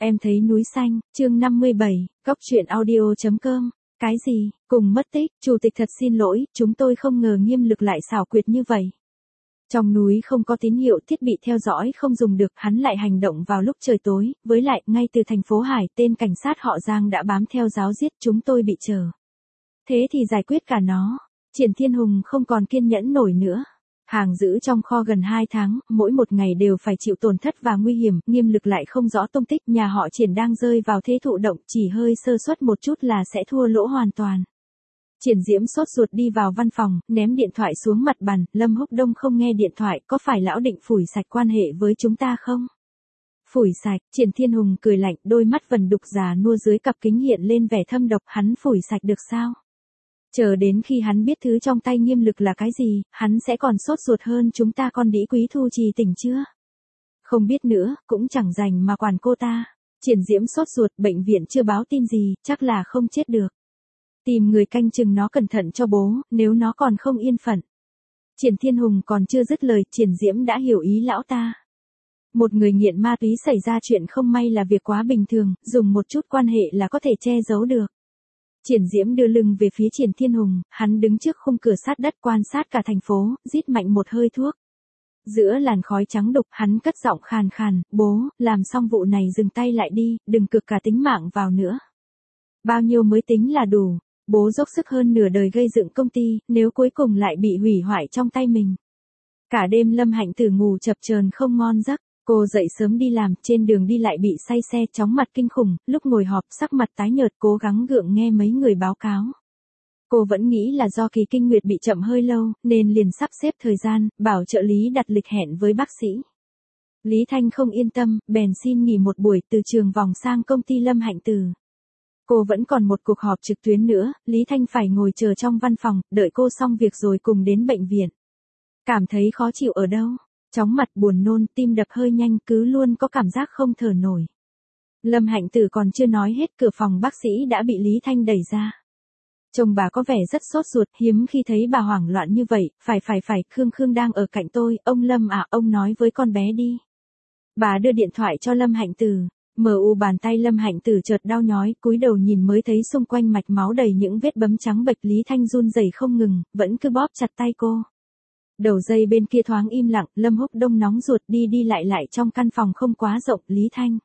Em thấy núi xanh, chương 57, Cóc truyện audio.com. Cái gì, cùng mất tích, chủ tịch thật xin lỗi, chúng tôi không ngờ Nghiêm Lực lại xảo quyệt như vậy. Trong núi không có tín hiệu, thiết bị theo dõi không dùng được, hắn lại hành động vào lúc trời tối, với lại, ngay từ thành phố Hải, tên cảnh sát họ Giang đã bám theo giáo giết, chúng tôi bị chờ. Thế thì giải quyết cả nó. Triển Thiên Hùng không còn kiên nhẫn nổi nữa. Hàng giữ trong kho gần 2 tháng, mỗi một ngày đều phải chịu tổn thất và nguy hiểm, Nghiêm Lực lại không rõ tung tích, nhà họ Triển đang rơi vào thế thụ động, chỉ hơi sơ suất một chút là sẽ thua lỗ hoàn toàn. Triển Diễm sốt ruột đi vào văn phòng, ném điện thoại xuống mặt bàn, Lâm Húc Đông không nghe điện thoại, có phải lão định phủi sạch quan hệ với chúng ta không? Phủi sạch, Triển Thiên Hùng cười lạnh, đôi mắt vần đục già nua dưới cặp kính hiện lên vẻ thâm độc, hắn phủi sạch được sao? Chờ đến khi hắn biết thứ trong tay Nghiêm Lực là cái gì, hắn sẽ còn sốt ruột hơn chúng ta con đĩ Quý Thu Trì tỉnh chưa? Không biết nữa, cũng chẳng rành mà quản cô ta. Triển Diễm sốt ruột, bệnh viện chưa báo tin gì, chắc là không chết được. Tìm người canh chừng nó cẩn thận cho bố, nếu nó còn không yên phận. Triển Thiên Hùng còn chưa dứt lời, Triển Diễm đã hiểu ý lão ta. Một người nghiện ma túy xảy ra chuyện không may là việc quá bình thường, dùng một chút quan hệ là có thể che giấu được. Triển Diễm đưa lưng về phía Triển Thiên Hùng, hắn đứng trước khung cửa sát đất quan sát cả thành phố, rít mạnh một hơi thuốc. Giữa làn khói trắng đục, hắn cất giọng khàn khàn, bố, làm xong vụ này dừng tay lại đi, đừng cược cả tính mạng vào nữa. Bao nhiêu mới tính là đủ, bố dốc sức hơn nửa đời gây dựng công ty, nếu cuối cùng lại bị hủy hoại trong tay mình. Cả đêm Lâm Hạnh Tử ngủ chập chờn không ngon giấc. Cô dậy sớm đi làm, trên đường đi lại bị say xe, chóng mặt kinh khủng, lúc ngồi họp sắc mặt tái nhợt cố gắng gượng nghe mấy người báo cáo. Cô vẫn nghĩ là do kỳ kinh nguyệt bị chậm hơi lâu, nên liền sắp xếp thời gian, bảo trợ lý đặt lịch hẹn với bác sĩ. Lý Thanh không yên tâm, bèn xin nghỉ một buổi từ trường vòng sang công ty Lâm Hạnh Tử. Cô vẫn còn một cuộc họp trực tuyến nữa, Lý Thanh phải ngồi chờ trong văn phòng, đợi cô xong việc rồi cùng đến bệnh viện. Cảm thấy khó chịu ở đâu? Chóng mặt buồn nôn, tim đập hơi nhanh, cứ luôn có cảm giác không thở nổi. Lâm Hạnh Tử còn chưa nói hết, cửa phòng bác sĩ đã bị Lý Thanh đẩy ra. Chồng bà có vẻ rất sốt ruột, hiếm khi thấy bà hoảng loạn như vậy, phải, Khương đang ở cạnh tôi, ông Lâm à, ông nói với con bé đi. Bà đưa điện thoại cho Lâm Hạnh Tử, bàn tay Lâm Hạnh Tử chợt đau nhói, cúi đầu nhìn mới thấy xung quanh mạch máu đầy những vết bấm trắng bệch, Lý Thanh run rẩy không ngừng, vẫn cứ bóp chặt tay cô. Đầu dây bên kia thoáng im lặng, Lâm Húc Đông nóng ruột đi lại trong căn phòng không quá rộng, Lý Thanh.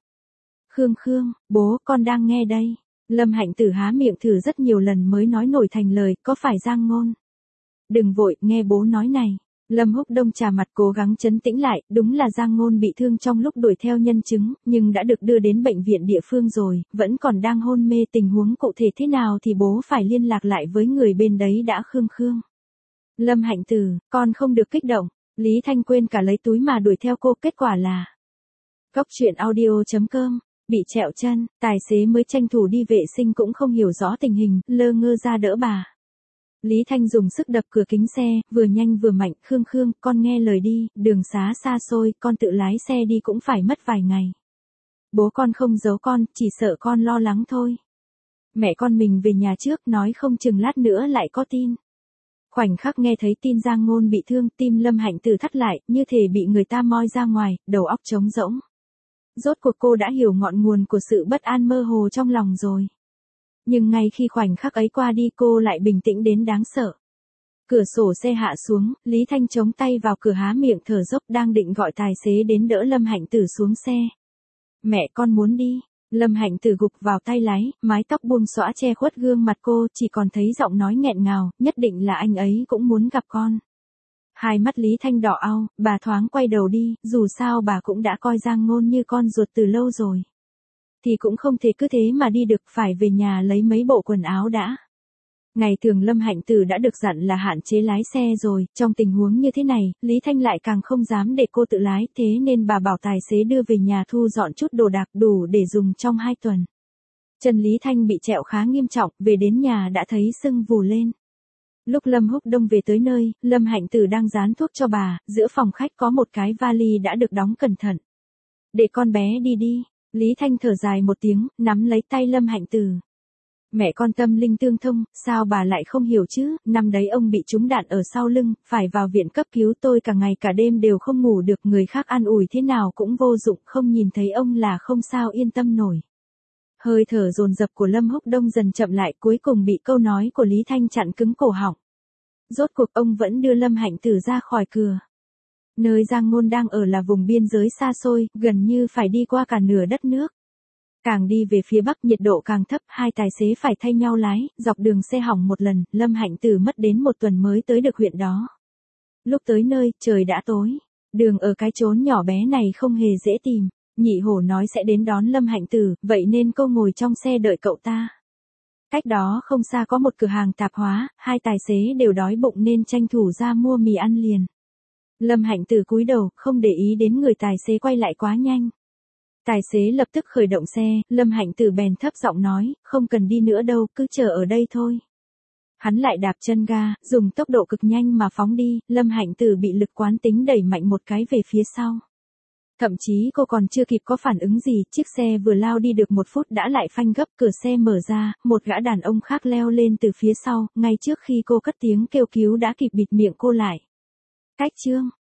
Khương, bố, con đang nghe đây. Lâm Hạnh Tử há miệng thử rất nhiều lần mới nói nổi thành lời, có phải Giang Ngôn? Đừng vội, nghe bố nói này. Lâm Húc Đông trà mặt cố gắng trấn tĩnh lại, đúng là Giang Ngôn bị thương trong lúc đuổi theo nhân chứng, nhưng đã được đưa đến bệnh viện địa phương rồi, vẫn còn đang hôn mê, tình huống cụ thể thế nào thì bố phải liên lạc lại với người bên đấy đã. Khương. Lâm Hạnh Tử, con không được kích động. Lý Thanh quên cả lấy túi mà đuổi theo cô, kết quả là Cóc truyện audio.com, bị trẹo chân, tài xế mới tranh thủ đi vệ sinh cũng không hiểu rõ tình hình, lơ ngơ ra đỡ bà. Lý Thanh dùng sức đập cửa kính xe, vừa nhanh vừa mạnh, Khương, con nghe lời đi, đường xá xa xôi, con tự lái xe đi cũng phải mất vài ngày. Bố con không giấu con, chỉ sợ con lo lắng thôi. Mẹ con mình về nhà trước, nói không chừng lát nữa lại có tin. Khoảnh khắc nghe thấy tin Giang Ngôn bị thương, tim Lâm Hạnh Tử thắt lại, như thể bị người ta moi ra ngoài, đầu óc trống rỗng. Rốt cuộc cô đã hiểu ngọn nguồn của sự bất an mơ hồ trong lòng rồi. Nhưng ngay khi khoảnh khắc ấy qua đi, cô lại bình tĩnh đến đáng sợ. Cửa sổ xe hạ xuống, Lý Thanh chống tay vào cửa há miệng thở dốc, đang định gọi tài xế đến đỡ Lâm Hạnh Tử xuống xe. Mẹ con muốn đi. Lâm Hạnh Tử gục vào tay lái, mái tóc buông xõa che khuất gương mặt cô, chỉ còn thấy giọng nói nghẹn ngào, nhất định là anh ấy cũng muốn gặp con. Hai mắt Lý Thanh đỏ au, bà thoáng quay đầu đi, dù sao bà cũng đã coi Giang Ngôn như con ruột từ lâu rồi. Thì cũng không thể cứ thế mà đi được, phải về nhà lấy mấy bộ quần áo đã. Ngày thường Lâm Hạnh Tử đã được dặn là hạn chế lái xe rồi, trong tình huống như thế này, Lý Thanh lại càng không dám để cô tự lái, thế nên bà bảo tài xế đưa về nhà thu dọn chút đồ đạc đủ để dùng trong 2 tuần. Chân Lý Thanh bị trẹo khá nghiêm trọng, về đến nhà đã thấy sưng vù lên. Lúc Lâm Húc Đông về tới nơi, Lâm Hạnh Tử đang dán thuốc cho bà, giữa phòng khách có một cái vali đã được đóng cẩn thận. Để con bé đi đi. Lý Thanh thở dài một tiếng, nắm lấy tay Lâm Hạnh Tử. Mẹ con tâm linh tương thông, sao bà lại không hiểu chứ, năm đấy ông bị trúng đạn ở sau lưng, phải vào viện cấp cứu, tôi cả ngày cả đêm đều không ngủ được, người khác an ủi thế nào cũng vô dụng, không nhìn thấy ông là không sao yên tâm nổi. Hơi thở dồn dập của Lâm Húc Đông dần chậm lại, cuối cùng bị câu nói của Lý Thanh chặn cứng cổ họng. Rốt cuộc ông vẫn đưa Lâm Hạnh Tử ra khỏi cửa. Nơi Giang Ngôn đang ở là vùng biên giới xa xôi, gần như phải đi qua cả nửa đất nước. Càng đi về phía bắc nhiệt độ càng thấp, hai tài xế phải thay nhau lái, dọc đường xe hỏng một lần, Lâm Hạnh Tử mất đến 1 tuần mới tới được huyện đó. Lúc tới nơi, trời đã tối. Đường ở cái chốn nhỏ bé này không hề dễ tìm. Nhị hổ nói sẽ đến đón Lâm Hạnh Tử, vậy nên cô ngồi trong xe đợi cậu ta. Cách đó không xa có một cửa hàng tạp hóa, hai tài xế đều đói bụng nên tranh thủ ra mua mì ăn liền. Lâm Hạnh Tử cúi đầu, không để ý đến người tài xế quay lại quá nhanh. Tài xế lập tức khởi động xe, Lâm Hạnh Tử bèn thấp giọng nói, không cần đi nữa đâu, cứ chờ ở đây thôi. Hắn lại đạp chân ga, dùng tốc độ cực nhanh mà phóng đi, Lâm Hạnh Tử bị lực quán tính đẩy mạnh một cái về phía sau. Thậm chí cô còn chưa kịp có phản ứng gì, chiếc xe vừa lao đi được 1 phút đã lại phanh gấp, cửa xe mở ra, một gã đàn ông khác leo lên từ phía sau, ngay trước khi cô cất tiếng kêu cứu đã kịp bịt miệng cô lại. Cách chương